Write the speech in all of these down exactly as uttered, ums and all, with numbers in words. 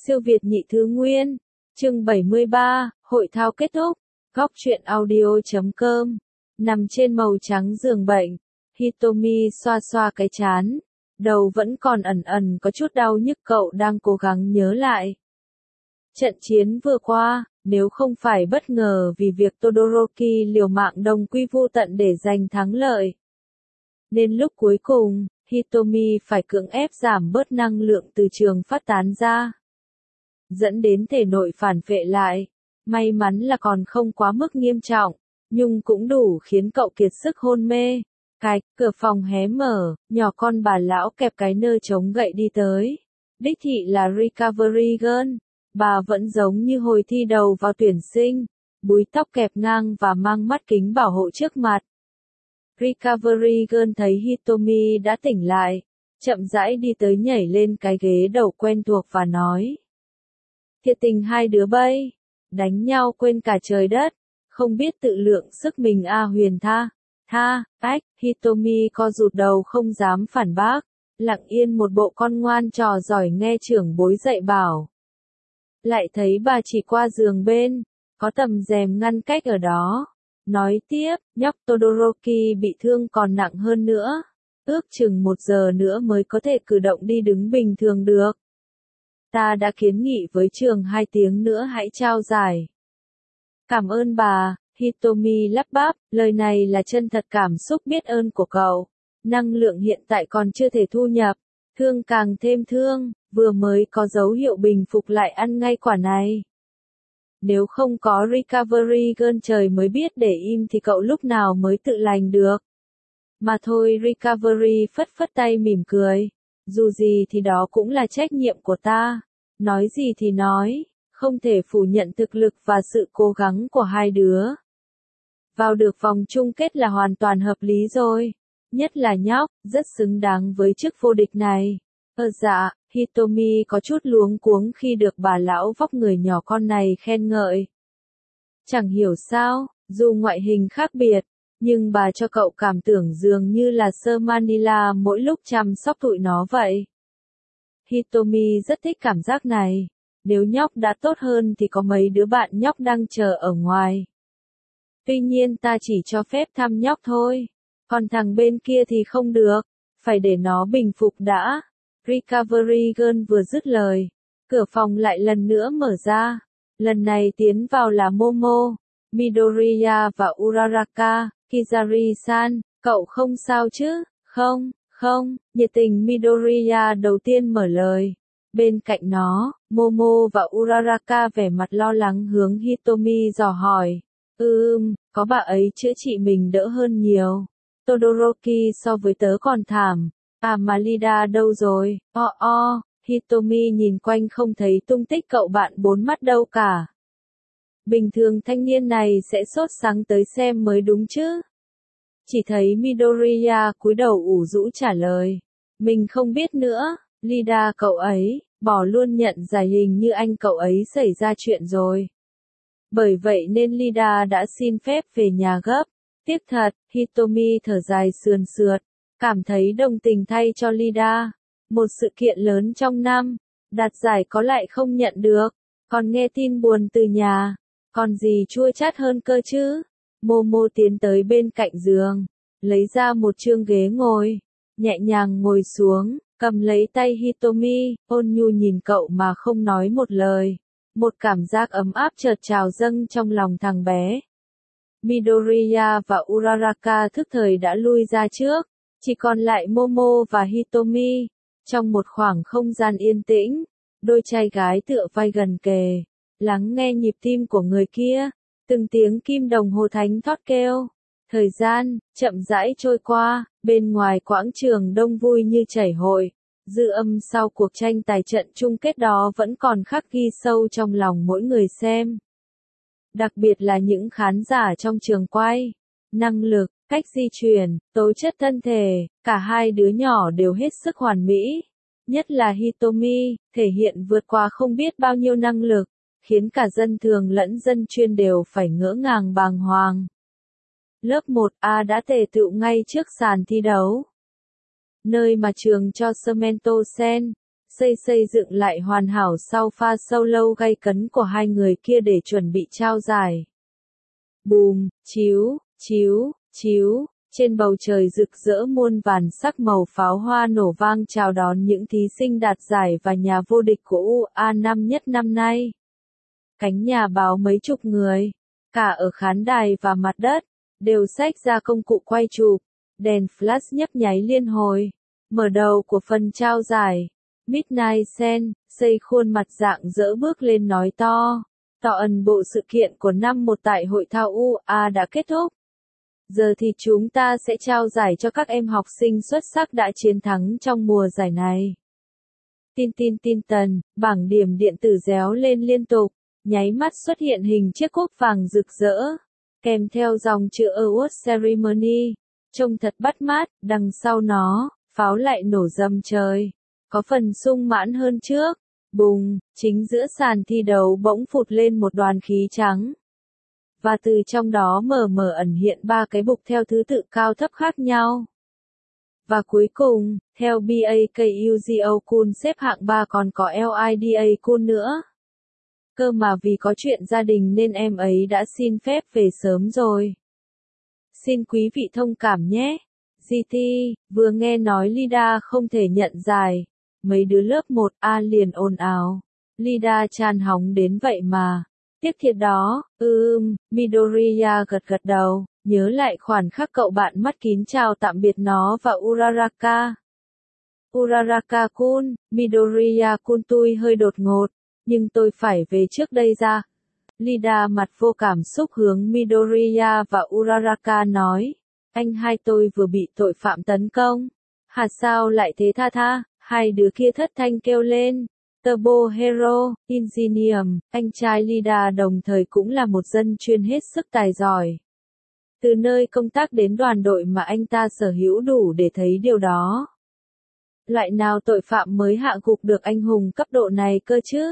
Siêu Việt nhị thứ nguyên, chương bảy mươi ba, hội thao kết thúc, góc truyện audio chấm com. Nằm trên màu trắng giường bệnh, Hitomi xoa xoa cái trán, đầu vẫn còn ẩn ẩn có chút đau nhức, cậu đang cố gắng nhớ lại. Trận chiến vừa qua, nếu không phải bất ngờ vì việc Todoroki liều mạng đồng quy vu tận để giành thắng lợi, nên lúc cuối cùng, Hitomi phải cưỡng ép giảm bớt năng lượng từ trường phát tán ra, dẫn đến thể nội phản phệ lại. May mắn là còn không quá mức nghiêm trọng, nhưng cũng đủ khiến cậu kiệt sức hôn mê. Cái, cửa phòng hé mở, nhỏ con bà lão kẹp cái nơ chống gậy đi tới. Đích thị là Recovery Girl, bà vẫn giống như hồi thi đầu vào tuyển sinh, búi tóc kẹp ngang và mang mắt kính bảo hộ trước mặt. Recovery Girl thấy Hitomi đã tỉnh lại, chậm rãi đi tới nhảy lên cái ghế đầu quen thuộc và nói. Thiệt tình hai đứa bay, đánh nhau quên cả trời đất, không biết tự lượng sức mình a à Huyền tha, tha, ách, Hitomi co rụt đầu không dám phản bác, lặng yên một bộ con ngoan trò giỏi nghe trưởng bối dạy bảo. Lại thấy bà chỉ qua giường bên, có tầm rèm ngăn cách ở đó. Nói tiếp, nhóc Todoroki bị thương còn nặng hơn nữa, ước chừng một giờ nữa mới có thể cử động đi đứng bình thường được. Ta đã kiến nghị với trường hai tiếng nữa hãy trao giải. Cảm ơn bà, Hitomi lắp bắp, lời này là chân thật cảm xúc biết ơn của cậu. Năng lượng hiện tại còn chưa thể thu nhập, thương càng thêm thương, vừa mới có dấu hiệu bình phục lại ăn ngay quả này. Nếu không có Recovery Girl trời mới biết để im thì cậu lúc nào mới tự lành được. Mà thôi, Recovery phất phất tay mỉm cười. Dù gì thì đó cũng là trách nhiệm của ta. Nói gì thì nói, không thể phủ nhận thực lực và sự cố gắng của hai đứa. Vào được vòng chung kết là hoàn toàn hợp lý rồi. Nhất là nhóc, rất xứng đáng với chức vô địch này. Ơ dạ, Hitomi có chút luống cuống khi được bà lão vóc người nhỏ con này khen ngợi. Chẳng hiểu sao, dù ngoại hình khác biệt, nhưng bà cho cậu cảm tưởng dường như là sơ Manila mỗi lúc chăm sóc tụi nó vậy. Hitomi rất thích cảm giác này. Nếu nhóc đã tốt hơn thì có mấy đứa bạn nhóc đang chờ ở ngoài. Tuy nhiên ta chỉ cho phép thăm nhóc thôi. Còn thằng bên kia thì không được. Phải để nó bình phục đã. Recovery Girl vừa dứt lời. Cửa phòng lại lần nữa mở ra. Lần này tiến vào là Momo, Midoriya và Uraraka. Kizari-san, cậu không sao chứ? Không, không, nhiệt tình Midoriya đầu tiên mở lời. Bên cạnh nó, Momo và Uraraka vẻ mặt lo lắng hướng Hitomi dò hỏi. Ừm, có bà ấy chữa trị mình đỡ hơn nhiều. Todoroki so với tớ còn thảm. À mà Lida đâu rồi? O o, Hitomi nhìn quanh không thấy tung tích cậu bạn bốn mắt đâu cả. Bình thường thanh niên này sẽ sốt sắng tới xem mới đúng chứ. Chỉ thấy Midoriya cúi đầu ủ rũ trả lời. Mình không biết nữa, Lida cậu ấy, bỏ luôn nhận giải hình như anh cậu ấy xảy ra chuyện rồi. Bởi vậy nên Lida đã xin phép về nhà gấp. Tiếc thật, Hitomi thở dài sườn sượt, cảm thấy đồng tình thay cho Lida. Một sự kiện lớn trong năm, đạt giải có lại không nhận được, còn nghe tin buồn từ nhà. Còn gì chua chát hơn cơ chứ? Momo tiến tới bên cạnh giường, lấy ra một chương ghế ngồi, nhẹ nhàng ngồi xuống, cầm lấy tay Hitomi, ôn nhu nhìn cậu mà không nói một lời. Một cảm giác ấm áp chợt trào dâng trong lòng thằng bé. Midoriya và Uraraka thức thời đã lui ra trước, chỉ còn lại Momo và Hitomi. Trong một khoảng không gian yên tĩnh, đôi trai gái tựa vai gần kề, lắng nghe nhịp tim của người kia, từng tiếng kim đồng hồ thánh thót kêu. Thời gian, chậm rãi trôi qua, bên ngoài quảng trường đông vui như chảy hội, dư âm sau cuộc tranh tài trận chung kết đó vẫn còn khắc ghi sâu trong lòng mỗi người xem. Đặc biệt là những khán giả trong trường quay. Năng lực, cách di chuyển, tố chất thân thể, cả hai đứa nhỏ đều hết sức hoàn mỹ. Nhất là Hitomi, thể hiện vượt qua không biết bao nhiêu năng lực, khiến cả dân thường lẫn dân chuyên đều phải ngỡ ngàng bàng hoàng. Lớp một A đã tề tựu ngay trước sàn thi đấu, nơi mà trường cho Cemento Sen, xây xây dựng lại hoàn hảo sau pha solo gay cấn của hai người kia để chuẩn bị trao giải. Bùm, chiếu, chiếu, chiếu, trên bầu trời rực rỡ muôn vàn sắc màu pháo hoa nổ vang chào đón những thí sinh đạt giải và nhà vô địch của u a năm nhất năm nay. Cánh nhà báo mấy chục người, cả ở khán đài và mặt đất, đều xách ra công cụ quay chụp, đèn flash nhấp nháy liên hồi. Mở đầu của phần trao giải, Midnight Sun, xây khuôn mặt rạng rỡ bước lên nói to, tỏ ẩn bộ sự kiện của năm một tại hội thao u a đã kết thúc. Giờ thì chúng ta sẽ trao giải cho các em học sinh xuất sắc đã chiến thắng trong mùa giải này. Tin tin tin tần, bảng điểm điện tử réo lên liên tục, nháy mắt xuất hiện hình chiếc cúp vàng rực rỡ, kèm theo dòng chữ Award Ceremony, trông thật bắt mắt, đằng sau nó, pháo lại nổ rầm trời, có phần sung mãn hơn trước, bùng, chính giữa sàn thi đấu bỗng phụt lên một đoàn khí trắng. Và từ trong đó mờ mờ ẩn hiện ba cái bục theo thứ tự cao thấp khác nhau. Và cuối cùng, theo Bakugo Kun xếp hạng ba còn có Lida Kun nữa. Cơ mà vì có chuyện gia đình nên em ấy đã xin phép về sớm rồi. Xin quý vị thông cảm nhé. giê tê, vừa nghe nói Lida không thể nhận giải. Mấy đứa lớp một A liền ồn ào. Lida chan hóng đến vậy mà. Tiếc thiệt đó, ưm, Midoriya gật gật đầu, nhớ lại khoảnh khắc cậu bạn mắt kín chào tạm biệt nó và Uraraka. Uraraka-kun, Midoriya-kun tôi hơi đột ngột, nhưng tôi phải về trước đây ra. Lida mặt vô cảm xúc hướng Midoriya và Uraraka nói, anh hai tôi vừa bị tội phạm tấn công. Hả sao lại thế tha tha, hai đứa kia thất thanh kêu lên. Turbo Hero, Ingenium, anh trai Lida đồng thời cũng là một dân chuyên hết sức tài giỏi. Từ nơi công tác đến đoàn đội mà anh ta sở hữu đủ để thấy điều đó. Loại nào tội phạm mới hạ gục được anh hùng cấp độ này cơ chứ?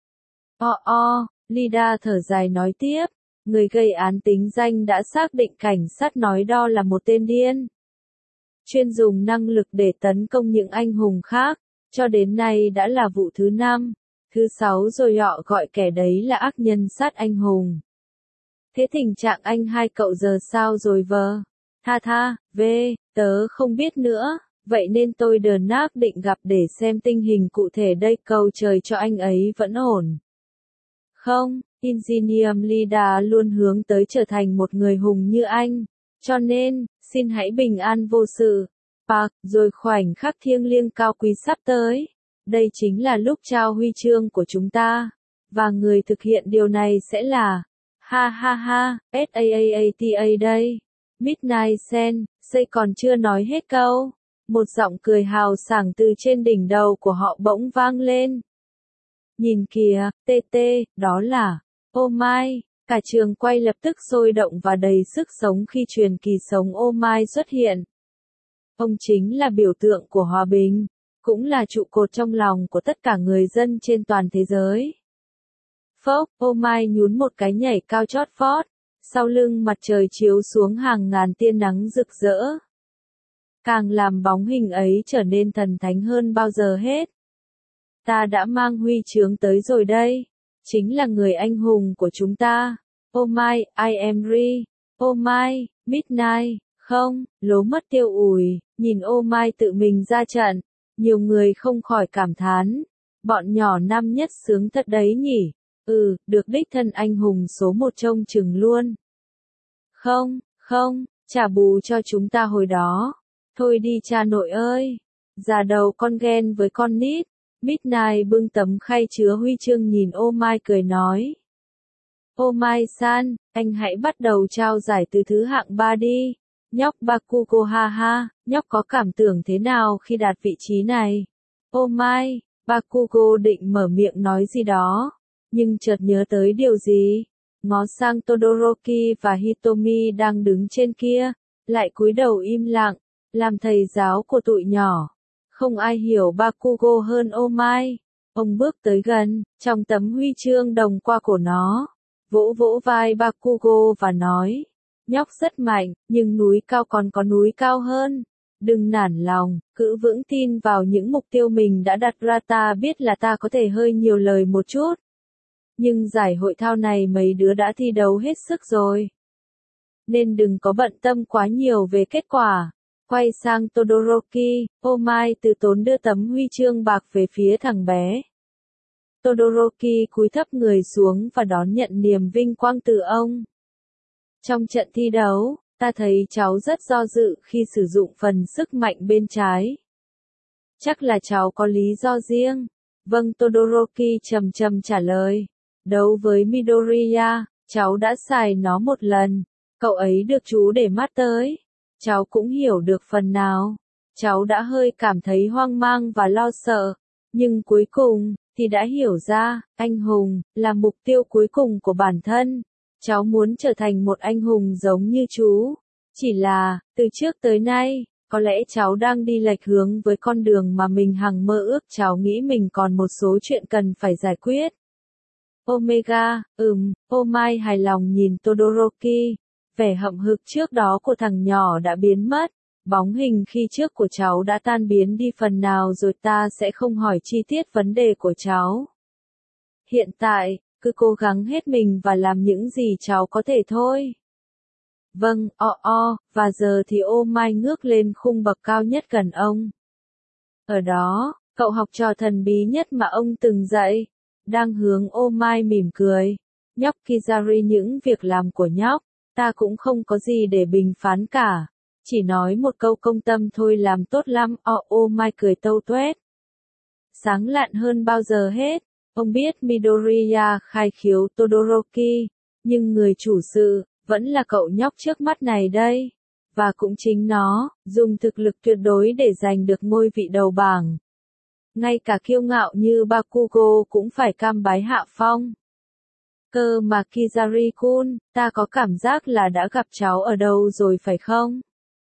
O o, Lida thở dài nói tiếp, người gây án tính danh đã xác định cảnh sát nói đo là một tên điên. Chuyên dùng năng lực để tấn công những anh hùng khác. Cho đến nay đã là vụ thứ năm, thứ sáu rồi họ gọi kẻ đấy là ác nhân sát anh hùng. Thế tình trạng anh hai cậu giờ sao rồi vợ? Tha tha, về, tớ không biết nữa, vậy nên tôi đờ nác định gặp để xem tình hình cụ thể đây cầu trời cho anh ấy vẫn ổn. Không, Ingenium Lida luôn hướng tới trở thành một người hùng như anh, cho nên, xin hãy bình an vô sự. Park, rồi khoảnh khắc thiêng liêng cao quý sắp tới. Đây chính là lúc trao huy chương của chúng ta. Và người thực hiện điều này sẽ là, ha ha ha, SAAATA đây. Midnight Sun, xây còn chưa nói hết câu. Một giọng cười hào sảng từ trên đỉnh đầu của họ bỗng vang lên. Nhìn kìa, tê tê, đó là, oh my. Cả trường quay lập tức sôi động và đầy sức sống khi truyền kỳ sống oh my xuất hiện. Ông chính là biểu tượng của hòa bình, cũng là trụ cột trong lòng của tất cả người dân trên toàn thế giới. Phốc, oh my nhún một cái nhảy cao chót vót, sau lưng mặt trời chiếu xuống hàng ngàn tia nắng rực rỡ. Càng làm bóng hình ấy trở nên thần thánh hơn bao giờ hết. Ta đã mang huy chương tới rồi đây, chính là người anh hùng của chúng ta. Oh my, I am Ri. Oh my, Midnight. Không, lố mất tiêu ủi, nhìn ô mai tự mình ra trận, nhiều người không khỏi cảm thán, bọn nhỏ năm nhất sướng thật đấy nhỉ, ừ, được đích thân anh hùng số một trông chừng luôn. Không, không, trả bù cho chúng ta hồi đó, thôi đi cha nội ơi, già đầu con ghen với con nít. Midnight bưng tấm khay chứa huy chương nhìn ô mai cười nói. Ô mai san, anh hãy bắt đầu trao giải từ thứ hạng ba đi. Nhóc Bakugo ha ha, nhóc có cảm tưởng thế nào khi đạt vị trí này? Oh my, Bakugo định mở miệng nói gì đó, nhưng chợt nhớ tới điều gì. Ngó sang Todoroki và Hitomi đang đứng trên kia, lại cúi đầu im lặng, làm thầy giáo của tụi nhỏ. Không ai hiểu Bakugo hơn oh my. Ông bước tới gần, trong tấm huy chương đồng qua cổ nó, vỗ vỗ vai Bakugo và nói. Nhóc rất mạnh, nhưng núi cao còn có núi cao hơn. Đừng nản lòng, cứ vững tin vào những mục tiêu mình đã đặt ra. Ta biết là ta có thể hơi nhiều lời một chút. Nhưng giải hội thao này mấy đứa đã thi đấu hết sức rồi. Nên đừng có bận tâm quá nhiều về kết quả. Quay sang Todoroki, Omai từ tốn đưa tấm huy chương bạc về phía thằng bé. Todoroki cúi thấp người xuống và đón nhận niềm vinh quang từ ông. Trong trận thi đấu, ta thấy cháu rất do dự khi sử dụng phần sức mạnh bên trái. Chắc là cháu có lý do riêng. Vâng, Todoroki trầm trầm trả lời. Đấu với Midoriya, cháu đã xài nó một lần. Cậu ấy được chú để mắt tới. Cháu cũng hiểu được phần nào. Cháu đã hơi cảm thấy hoang mang và lo sợ. Nhưng cuối cùng, thì đã hiểu ra, anh hùng, là mục tiêu cuối cùng của bản thân. Cháu muốn trở thành một anh hùng giống như chú. Chỉ là, từ trước tới nay, có lẽ cháu đang đi lệch hướng với con đường mà mình hằng mơ ước. Cháu nghĩ mình còn một số chuyện cần phải giải quyết. Omega, ừm, Omai hài lòng nhìn Todoroki. Vẻ hậm hực trước đó của thằng nhỏ đã biến mất. Bóng hình khi trước của cháu đã tan biến đi phần nào rồi. Ta sẽ không hỏi chi tiết vấn đề của cháu. Hiện tại, cứ cố gắng hết mình và làm những gì cháu có thể thôi. Vâng, o o, và giờ thì Omai ngước lên khung bậc cao nhất gần ông. Ở đó, cậu học trò thần bí nhất mà ông từng dạy, đang hướng Omai mỉm cười. Nhóc Kizari, những việc làm của nhóc, ta cũng không có gì để bình phán cả. Chỉ nói một câu công tâm thôi, làm tốt lắm. O Omai cười tâu tuét. Sáng lạn hơn bao giờ hết. Ông biết Midoriya khai khiếu Todoroki, nhưng người chủ sự, vẫn là cậu nhóc trước mắt này đây. Và cũng chính nó, dùng thực lực tuyệt đối để giành được ngôi vị đầu bảng. Ngay cả kiêu ngạo như Bakugo cũng phải cam bái hạ phong. Cơ mà Kizari-kun, ta có cảm giác là đã gặp cháu ở đâu rồi phải không?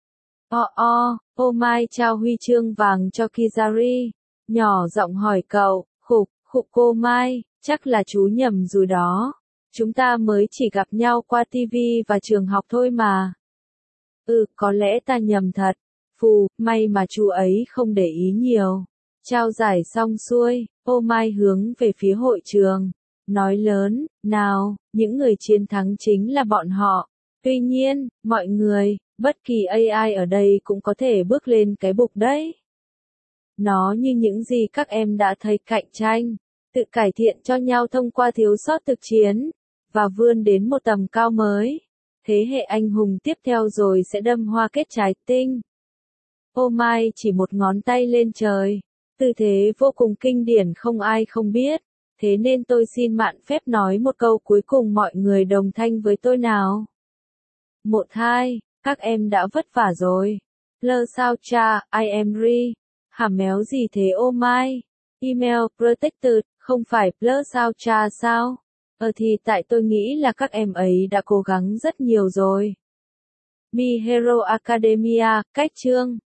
O o, Omai trao huy chương vàng cho Kizari. Nhỏ giọng hỏi cậu, khục, khục cô Mai, chắc là chú nhầm rồi đó. Chúng ta mới chỉ gặp nhau qua tivi và trường học thôi mà. Ừ, có lẽ ta nhầm thật. Phù, may mà chú ấy không để ý nhiều. Trao giải xong xuôi, Omai hướng về phía hội trường. Nói lớn, nào, những người chiến thắng chính là bọn họ. Tuy nhiên, mọi người, bất kỳ a i ở đây cũng có thể bước lên cái bục đấy. Nó như những gì các em đã thấy: cạnh tranh, tự cải thiện cho nhau thông qua thiếu sót thực chiến, và vươn đến một tầm cao mới. Thế hệ anh hùng tiếp theo rồi sẽ đâm hoa kết trái tinh. Omai chỉ một ngón tay lên trời. Tư thế vô cùng kinh điển không ai không biết. Thế nên tôi xin mạn phép nói một câu cuối cùng, mọi người đồng thanh với tôi nào. Một hai, các em đã vất vả rồi. Lơ sao cha, I am re. Hả méo gì thế Omai? Email protected, không phải plus sao cha sao? Ờ thì tại tôi nghĩ là các em ấy đã cố gắng rất nhiều rồi. Mi Hero Academia, cách chương